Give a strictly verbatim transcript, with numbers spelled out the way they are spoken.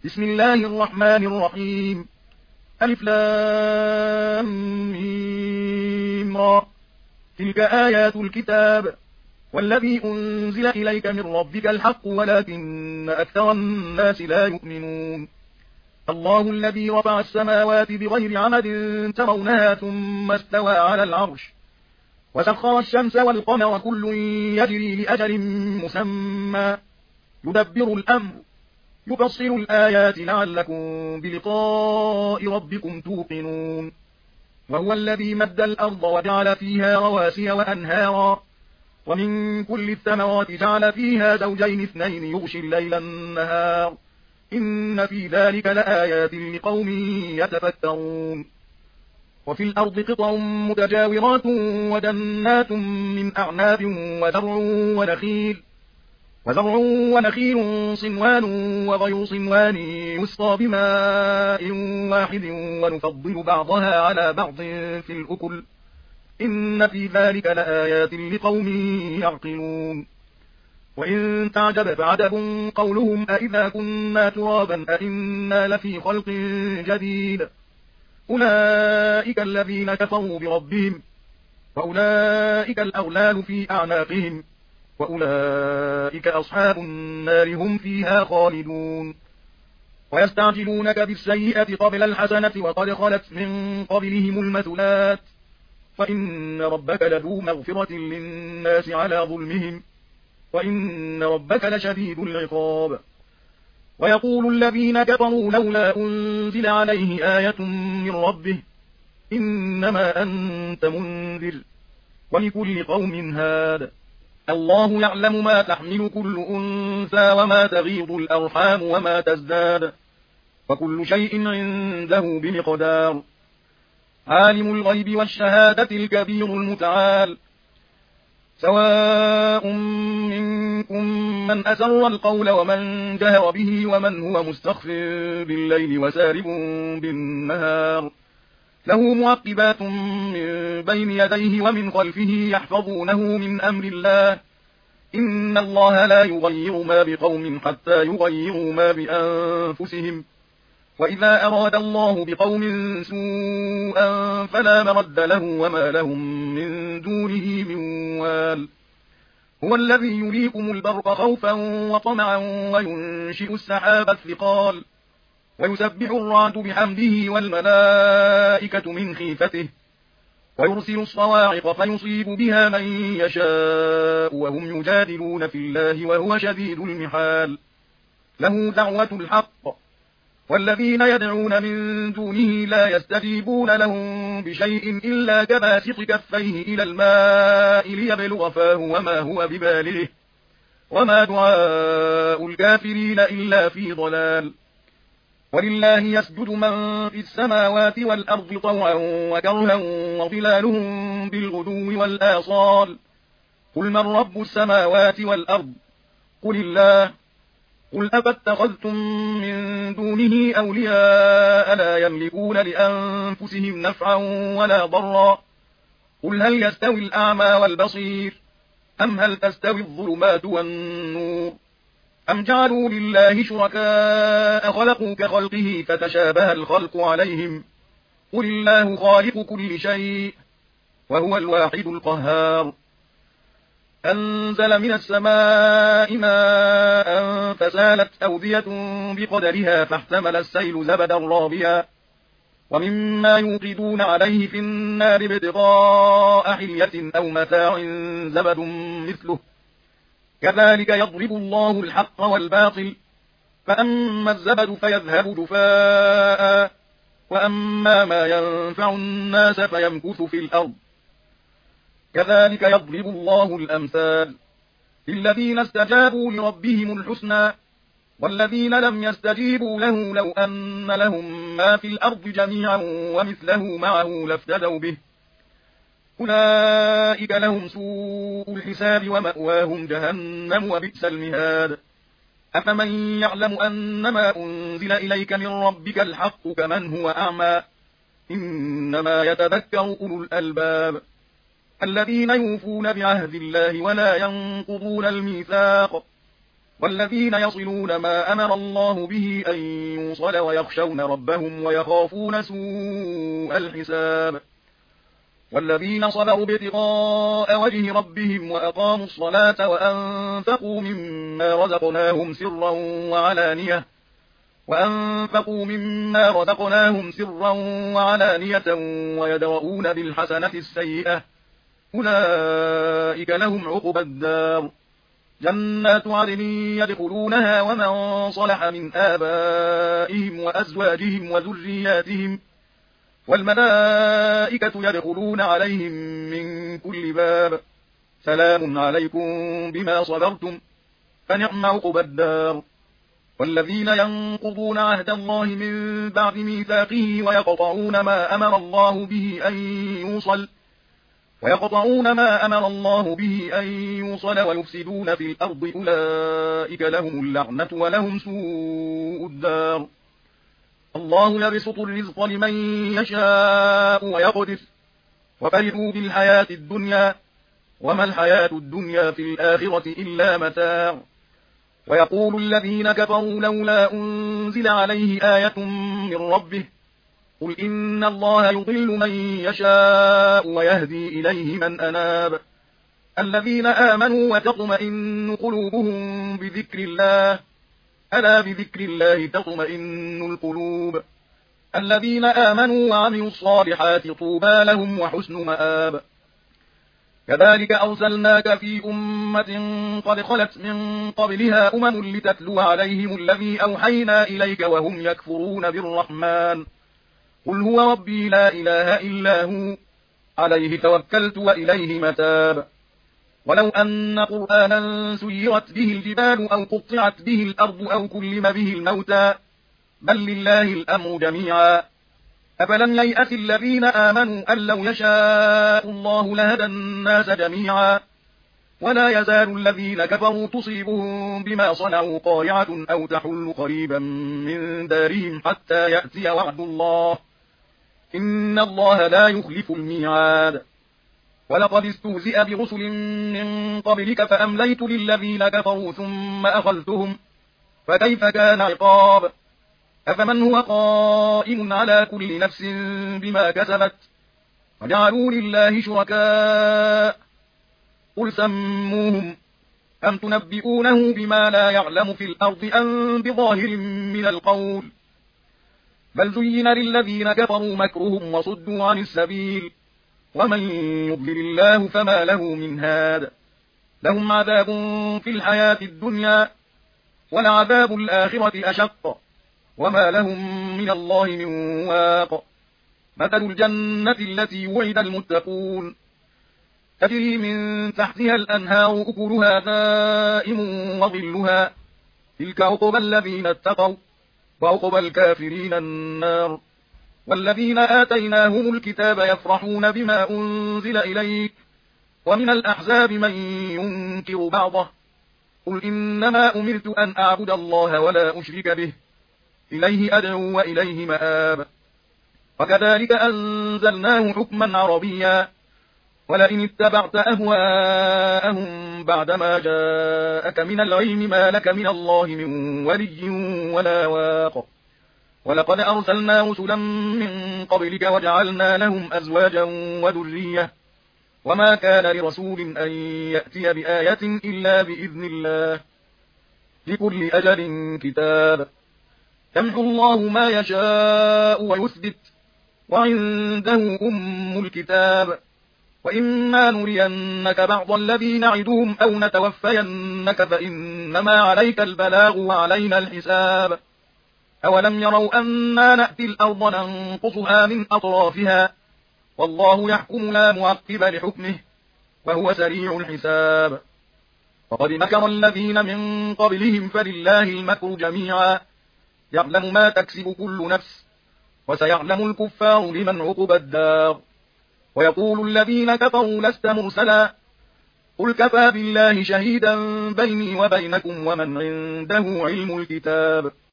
بسم الله الرحمن الرحيم. ألف لام ميم را. تلك آيات الكتاب والذي أنزل إليك من ربك الحق ولكن أكثر الناس لا يؤمنون. الله الذي رفع السماوات بغير عمد ترونها ثم استوى على العرش وسخر الشمس والقمر كل يجري لأجل مسمى يدبر الأمر يفصل الآيات لعلكم بلقاء ربكم توقنون. وهو الذي مد الأرض وجعل فيها رواسي وأنهارا ومن كل الثمرات جعل فيها زوجين اثنين يغشي الليل النهار إن في ذلك لآيات لقوم يتفكرون. وفي الأرض قطع متجاورات وجنات من أعناب وزرع ونخيل وزرع ونخيل صنوان وغير صنوان يسقى بماء واحد ونفضل بعضها على بعض في الأكل إن في ذلك لآيات لقوم يعقلون. وإن تعجب فعجب قولهم أئذا كنا ترابا أئنا لفي خلق جديد أولئك الذين كفروا بربهم وأولئك الأغلال في أعناقهم وأولئك أصحاب النار هم فيها خالدون. ويستعجلونك بالسيئة قبل الحسنة وقد خلت من قبلهم المثلات وإن ربك لذو مغفرة للناس على ظلمهم وإن ربك لشديد العقاب. ويقول الذين كفروا لولا أنزل عليه آية من ربه إنما أنت منذر ولكل قوم هاد الله يعلم ما تحمل كل أنثى وما تغيض الأرحام وما تزداد وكل شيء عنده بمقدار. عالم الغيب والشهادة الكبير المتعال سواء منكم من أسر القول ومن جهر به ومن هو مستخف بالليل وسارب بالنهار له معقبات من بين يديه ومن خلفه يحفظونه من أمر الله إن الله لا يغير ما بقوم حتى يغيروا ما بأنفسهم وإذا أراد الله بقوم سوءا فلا مرد له وما لهم من دونه من وال. هو الذي يريكم البرق خوفا وطمعا وينشئ السحاب الثقال ويسبح الرعد بحمده والملائكة من خيفته ويرسل الصواعق فيصيب بها من يشاء وهم يجادلون في الله وهو شديد المحال. له دعوة الحق والذين يدعون من دونه لا يستجيبون لهم بشيء إلا كباسط كفيه إلى الماء ليبلغ فاه وما هو ببالغه وما دعاء الكافرين إلا في ضلال. ولله يسجد من في السماوات والأرض طوعا وكرها وظلالهم بالغدو والآصال قل من رب السماوات والأرض قل الله قل أفاتخذتم من دونه أولياء لا يملكون لأنفسهم نفعا ولا ضرا قل هل يستوي الأعمى والبصير أم هل تستوي الظلمات والنور أم جعلوا لله شركاء خلقوا كخلقه فتشابه الخلق عليهم قل الله خالق كل شيء وهو الواحد القهار. أنزل من السماء ماء فسالت أودية بقدرها فاحتمل السيل زبدا رابيا ومما يوقدون عليه في النار ابتغاء حلية أو متاع زبد مثله كذلك يضرب الله الحق والباطل فأما الزبد فيذهب جفاء وأما ما ينفع الناس فيمكث في الأرض كذلك يضرب الله الأمثال للذين استجابوا لربهم الحسنى والذين لم يستجيبوا له لو أن لهم ما في الأرض جميعا ومثله معه لافتدوا به أولئك لهم سوء الحساب ومأواهم جهنم وبئس المهاد. أفمن يعلم أنما أنزل إليك من ربك الحق كمن هو أعمى إنما يتذكر أولو الألباب الذين يوفون بعهد الله ولا ينقضون الميثاق والذين يصلون ما أمر الله به أن يوصل ويخشون ربهم ويخافون سوء الحساب والذين صبروا ابتغاء وجه ربهم وأقاموا الصلاة وأنفقوا مما رزقناهم سرا وعلانية وأنفقوا مما رزقناهم سرا وعلانية ويدرؤون بالحسنة السيئة أولئك لهم عقبى الدار جنات عدن يدخلونها ومن صلح من آبائهم وأزواجهم وذرياتهم والملائكة يدخلون عليهم من كل باب سلام عليكم بما صبرتم فنعم عقبى الدار والذين ينقضون عهد الله من بعد ميثاقه ويقطعون ما أمر الله به أن يوصل ويقطعون ما أمر الله به أن يوصل ويفسدون في الأرض أولئك لهم اللعنة ولهم سوء الدار الله يبسط الرزق لمن يشاء ويقدر وفرحوا بالحياة الدنيا وما الحياة الدنيا في الآخرة إلا متاع ويقول الذين كفروا لولا أنزل عليه آية من ربه قل إن الله يضل من يشاء ويهدي إليه من أناب الذين آمنوا وتطمئن قلوبهم بذكر الله ألا بذكر الله تطمئن القلوب الذين آمنوا وعملوا الصالحات طوبى لهم وحسن مآب كذلك أرسلناك في أمة قد خلت من قبلها أمم لتتلو عليهم الذي أوحينا إليك وهم يكفرون بالرحمن قل هو ربي لا إله إلا هو عليه توكلت وإليه متاب ولو أن قرآنا سيرت به الجبال أو قطعت به الأرض أو كلم به الموتى بل لله الأمر جميعا أفلم ييأس الذين آمنوا أن لو يشاء الله لهدى الناس جميعا ولا يزال الذين كفروا تصيبهم بما صنعوا قارعة أو تحل قريبا من دارهم حتى يأتي وعد الله إن الله لا يخلف الميعاد ولقد استهزئ برسل من قبلك فأمليت للذين كفروا ثم أخذتهم فكيف كان عقاب أفمن هو قائم على كل نفس بما كسبت وجعلوا لله شركاء قل سموهم أم تنبئونه بما لا يعلم في الأرض أم بظاهر من القول بل زين للذين كفروا مكرهم وصدوا عن السبيل ومن يضلل الله فما له من هاد لهم عذاب في الحياة الدنيا ولعذاب الآخرة أشق وما لهم من الله من واق مثل الجنة التي وعد المتقون تجري من تحتها الأنهار أكلها دائم وظلها تلك عقبى الذين اتقوا وعقبى الكافرين النار والذين آتيناهم الكتاب يفرحون بما أنزل إليك ومن الأحزاب من ينكر بعضه قل إنما أمرت أن أعبد الله ولا أشرك به إليه أدعو وإليه مآب وكذلك أنزلناه حكما عربيا ولئن اتبعت أهواءهم بعدما جاءك من العلم ما لك من الله من ولي ولا واق ولقد أرسلنا رسلا من قبلك وجعلنا لهم أزواجا وذرية وما كان لرسول أن يأتي بآية إلا بإذن الله لكل أجل كتاب يمحو الله ما يشاء ويثبت وعنده أم الكتاب وإما نرينك بعض الذي نعدهم أو نتوفينك فإنما عليك البلاغ وعلينا الحساب أولم يروا أنا نأتي الأرض ننقصها من أطرافها والله يحكم لا معقب لحكمه وهو سريع الحساب وقد مكر الذين من قبلهم فلله المكر جميعا يعلم ما تكسب كل نفس وسيعلم الكفار لمن عقبى الدار ويقول الذين كفروا لست مرسلا قل كفى بالله شهيدا بيني وبينكم ومن عنده علم الكتاب